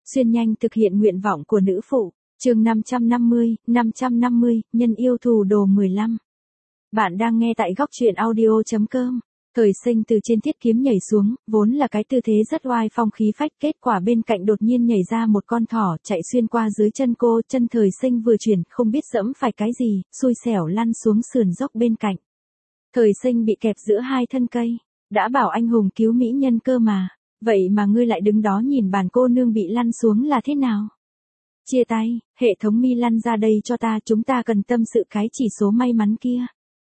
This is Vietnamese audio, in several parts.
Xuyên nhanh thực hiện nguyện vọng của nữ phụ. Chương 550, nhân yêu thù đồ 15. Bạn đang nghe tại góc truyện audio.com. Thời Sinh từ trên thiết kiếm nhảy xuống, vốn là cái tư thế rất oai phong khí phách, kết quả bên cạnh đột nhiên nhảy ra một con thỏ chạy xuyên qua dưới chân cô, chân Thời Sinh vừa chuyển, không biết dẫm phải cái gì, xui xẻo lăn xuống sườn dốc bên cạnh. Thời Sinh bị kẹp giữa hai thân cây, đã bảo anh hùng cứu mỹ nhân cơ mà, vậy mà ngươi lại đứng đó nhìn bản cô nương bị lăn xuống là thế nào? Chia tay, hệ thống mi lăn ra đây cho ta, chúng ta cần tâm sự cái chỉ số may mắn kia.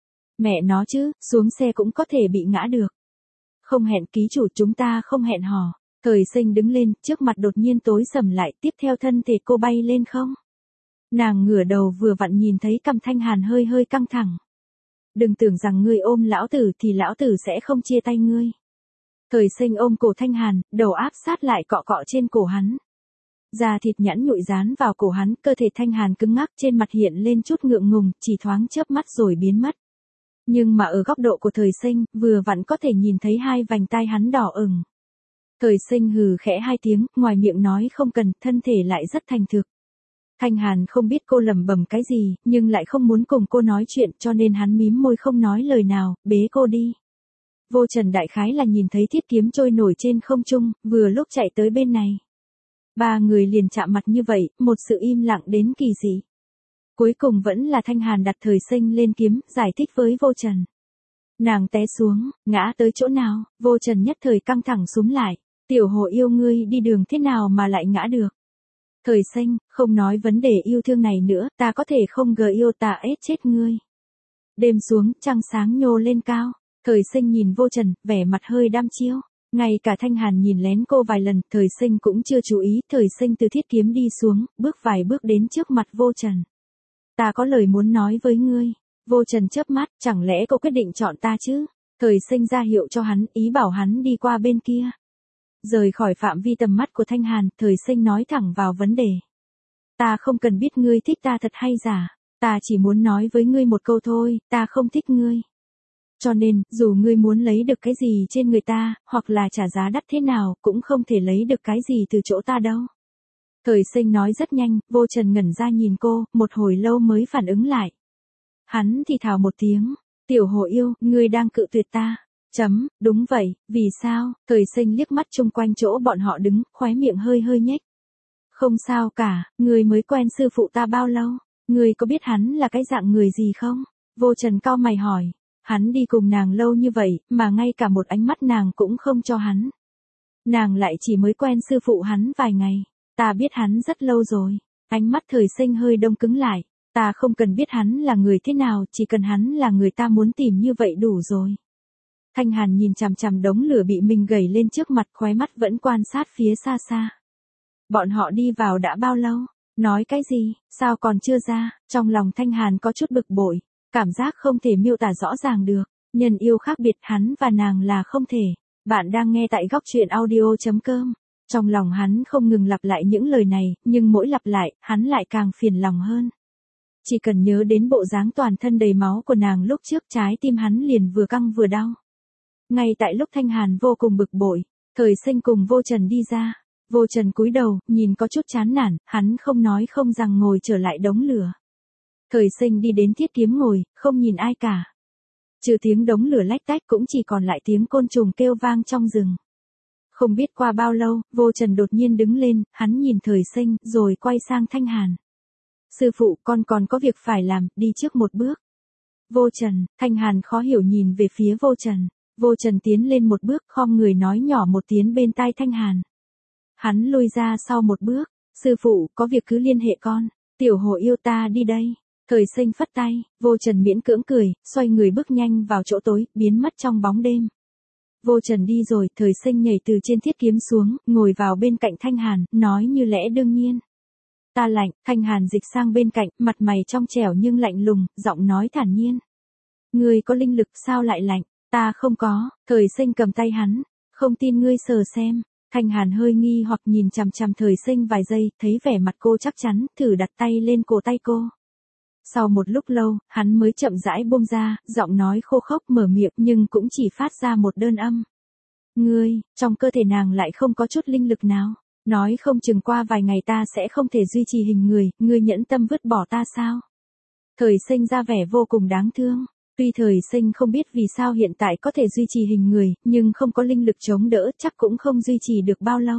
Mẹ nó chứ, xuống xe cũng có thể bị ngã được. Không hẹn ký chủ, chúng ta không hẹn hò. Thời Sinh đứng lên, trước mặt đột nhiên tối sầm lại, tiếp theo thân thể cô bay lên không. Nàng ngửa đầu vừa vặn nhìn thấy cằm Thanh Hàn hơi hơi căng thẳng. Đừng tưởng rằng ngươi ôm lão tử thì lão tử sẽ không chia tay ngươi. Thời Sinh ôm cổ Thanh Hàn, đầu áp sát lại cọ cọ trên cổ hắn. Da thịt nhẵn nhụi dán vào cổ hắn, cơ thể Thanh Hàn cứng ngắc, trên mặt hiện lên chút ngượng ngùng, chỉ thoáng chớp mắt rồi biến mất. Nhưng mà ở góc độ của Thời Sinh, vừa vặn có thể nhìn thấy hai vành tai hắn đỏ ửng. Thời Sinh hừ khẽ hai tiếng, ngoài miệng nói không cần, thân thể lại rất thành thực. Thanh Hàn không biết cô lẩm bẩm cái gì, nhưng lại không muốn cùng cô nói chuyện, cho nên hắn mím môi không nói lời nào, bế cô đi. Vô Trần đại khái là nhìn thấy thiết kiếm trôi nổi trên không trung, vừa lúc chạy tới bên này. Ba người liền chạm mặt như vậy, một sự im lặng đến kỳ dị. Cuối cùng vẫn là Thanh Hàn đặt Thời Sinh lên kiếm, giải thích với Vô Trần. Nàng té xuống, ngã tới chỗ nào, Vô Trần nhất thời căng thẳng súm lại. Tiểu Hồ yêu ngươi đi đường thế nào mà lại ngã được. Thời Sinh, không nói vấn đề yêu thương này nữa, ta có thể không yêu ta ết chết ngươi. Đêm xuống, trăng sáng nhô lên cao. Thời Sinh nhìn Vô Trần, vẻ mặt hơi đăm chiêu. Ngay cả Thanh Hàn nhìn lén cô vài lần, Thời Sinh cũng chưa chú ý. Thời Sinh từ thiết kiếm đi xuống, bước vài bước đến trước mặt Vô Trần. Ta có lời muốn nói với ngươi. Vô Trần chớp mắt, chẳng lẽ cô quyết định chọn ta chứ? Thời Sinh ra hiệu cho hắn, ý bảo hắn đi qua bên kia. Rời khỏi phạm vi tầm mắt của Thanh Hàn, Thời Sinh nói thẳng vào vấn đề. Ta không cần biết ngươi thích ta thật hay giả. Ta chỉ muốn nói với ngươi một câu thôi, ta không thích ngươi. Cho nên, dù ngươi muốn lấy được cái gì trên người ta, hoặc là trả giá đắt thế nào, cũng không thể lấy được cái gì từ chỗ ta đâu. Thời Sinh nói rất nhanh, Vô Trần ngẩn ra nhìn cô, một hồi lâu mới phản ứng lại. Hắn thì thào một tiếng, Tiểu Hồ yêu, ngươi đang cự tuyệt ta. Đúng vậy, vì sao? Thời Sinh liếc mắt chung quanh chỗ bọn họ đứng, khóe miệng hơi hơi nhếch. Không sao cả, ngươi mới quen sư phụ ta bao lâu? Ngươi có biết hắn là cái dạng người gì không? Vô Trần cau mày hỏi. Hắn đi cùng nàng lâu như vậy, mà ngay cả một ánh mắt nàng cũng không cho hắn. Nàng lại chỉ mới quen sư phụ hắn vài ngày. Ta biết hắn rất lâu rồi. Ánh mắt Thời Sinh hơi đông cứng lại. Ta không cần biết hắn là người thế nào, chỉ cần hắn là người ta muốn tìm như vậy đủ rồi. Thanh Hàn nhìn chằm chằm đống lửa bị mình gẩy lên trước mặt, khóe mắt vẫn quan sát phía xa xa. Bọn họ đi vào đã bao lâu? Nói cái gì? Sao còn chưa ra? Trong lòng Thanh Hàn có chút bực bội. Cảm giác không thể miêu tả rõ ràng được. Nhân yêu khác biệt, hắn và nàng là không thể. Bạn đang nghe tại góc truyện audio.com. Trong lòng hắn không ngừng lặp lại những lời này, nhưng mỗi lặp lại, hắn lại càng phiền lòng hơn. Chỉ cần nhớ đến bộ dáng toàn thân đầy máu của nàng lúc trước, trái tim hắn liền vừa căng vừa đau. Ngay tại lúc Thanh Hàn vô cùng bực bội, Thời Sinh cùng Vô Trần đi ra. Vô Trần cúi đầu, nhìn có chút chán nản, hắn không nói không rằng ngồi trở lại đống lửa. Thời Sinh đi đến thiết kiếm ngồi, không nhìn ai cả. Trừ tiếng đống lửa lách tách cũng chỉ còn lại tiếng côn trùng kêu vang trong rừng. Không biết qua bao lâu, Vô Trần đột nhiên đứng lên, hắn nhìn Thời Sinh, rồi quay sang Thanh Hàn. Sư phụ, con còn có việc phải làm, đi trước một bước. Vô Trần, Thanh Hàn khó hiểu nhìn về phía Vô Trần. Vô Trần tiến lên một bước, khom người nói nhỏ một tiếng bên tai Thanh Hàn. Hắn lùi ra sau một bước. Sư phụ, có việc cứ liên hệ con. Tiểu Hồ yêu, ta đi đây. Thời Sinh phất tay, Vô Trần miễn cưỡng cười, xoay người bước nhanh vào chỗ tối, biến mất trong bóng đêm. Vô Trần đi rồi, Thời Sinh nhảy từ trên thiết kiếm xuống, ngồi vào bên cạnh Thanh Hàn, nói như lẽ đương nhiên. Ta lạnh. Thanh Hàn dịch sang bên cạnh, mặt mày trong trẻo nhưng lạnh lùng, giọng nói thản nhiên. Ngươi có linh lực sao lại lạnh? Ta không có. Thời Sinh cầm tay hắn. Không tin ngươi sờ xem. Thanh Hàn hơi nghi hoặc nhìn chằm chằm Thời Sinh vài giây, thấy vẻ mặt cô chắc chắn, thử đặt tay lên cổ tay cô. Sau một lúc lâu, hắn mới chậm rãi buông ra, giọng nói khô khốc mở miệng nhưng cũng chỉ phát ra một đơn âm. Ngươi, trong cơ thể nàng lại không có chút linh lực nào. Nói không chừng qua vài ngày ta sẽ không thể duy trì hình người, ngươi nhẫn tâm vứt bỏ ta sao? Thời sinh ra vẻ vô cùng đáng thương. Tuy thời sinh không biết vì sao hiện tại có thể duy trì hình người, nhưng không có linh lực chống đỡ chắc cũng không duy trì được bao lâu.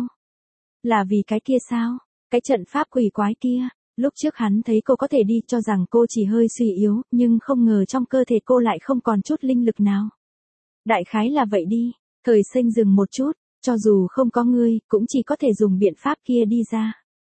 Là vì cái kia sao? Cái trận pháp quỷ quái kia. Lúc trước hắn thấy cô có thể đi cho rằng cô chỉ hơi suy yếu, nhưng không ngờ trong cơ thể cô lại không còn chút linh lực nào. Đại khái là vậy đi. Thời sinh dừng một chút, cho dù không có ngươi, cũng chỉ có thể dùng biện pháp kia đi ra.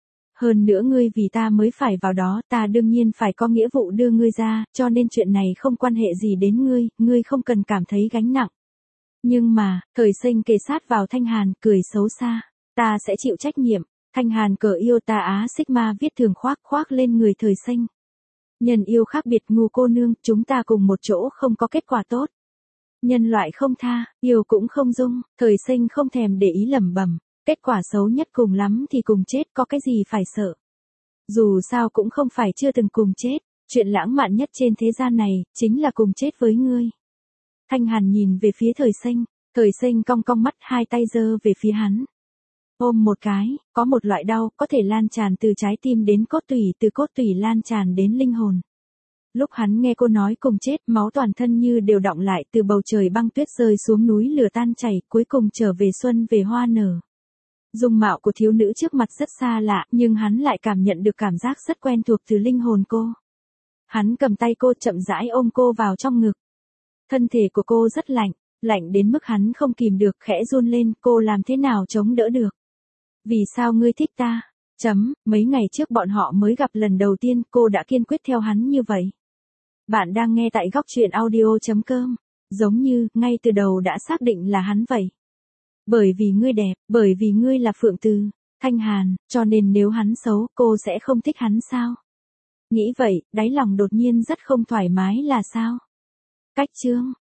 Hơn nữa ngươi vì ta mới phải vào đó, ta đương nhiên phải có nghĩa vụ đưa ngươi ra, cho nên chuyện này không quan hệ gì đến ngươi không cần cảm thấy gánh nặng. Nhưng mà, thời sinh kề sát vào Thanh Hàn, cười xấu xa. Ta sẽ chịu trách nhiệm. Thanh Hàn cờ yêu ta á Sigma viết thường khoác lên người thời sinh. Nhân yêu khác biệt ngu cô nương, chúng ta cùng một chỗ không có kết quả tốt. Nhân loại không tha, yêu cũng không dung, thời sinh không thèm để ý lẩm bẩm. Kết quả xấu nhất cùng lắm thì cùng chết, có cái gì phải sợ. Dù sao cũng không phải chưa từng cùng chết, chuyện lãng mạn nhất trên thế gian này, chính là cùng chết với ngươi. Thanh Hàn nhìn về phía thời sinh cong cong mắt, hai tay giơ về phía hắn. Ôm một cái, có một loại đau, có thể lan tràn từ trái tim đến cốt tủy, từ cốt tủy lan tràn đến linh hồn. Lúc hắn nghe cô nói cùng chết, máu toàn thân như đều đọng lại, từ bầu trời băng tuyết rơi xuống núi lửa tan chảy, cuối cùng trở về xuân về hoa nở. Dung mạo của thiếu nữ trước mặt rất xa lạ, nhưng hắn lại cảm nhận được cảm giác rất quen thuộc từ linh hồn cô. Hắn cầm tay cô chậm rãi ôm cô vào trong ngực. Thân thể của cô rất lạnh, lạnh đến mức hắn không kìm được, khẽ run lên, cô làm thế nào chống đỡ được. Vì sao ngươi thích ta? Mấy ngày trước bọn họ mới gặp lần đầu tiên, cô đã kiên quyết theo hắn như vậy. Bạn đang nghe tại góc truyện audio.com. Giống như, ngay từ đầu đã xác định là hắn vậy. Bởi vì ngươi đẹp, bởi vì ngươi là Phượng Từ, Thanh Hàn, cho nên nếu hắn xấu, cô sẽ không thích hắn sao? Nghĩ vậy, đáy lòng đột nhiên rất không thoải mái là sao? Cách chương.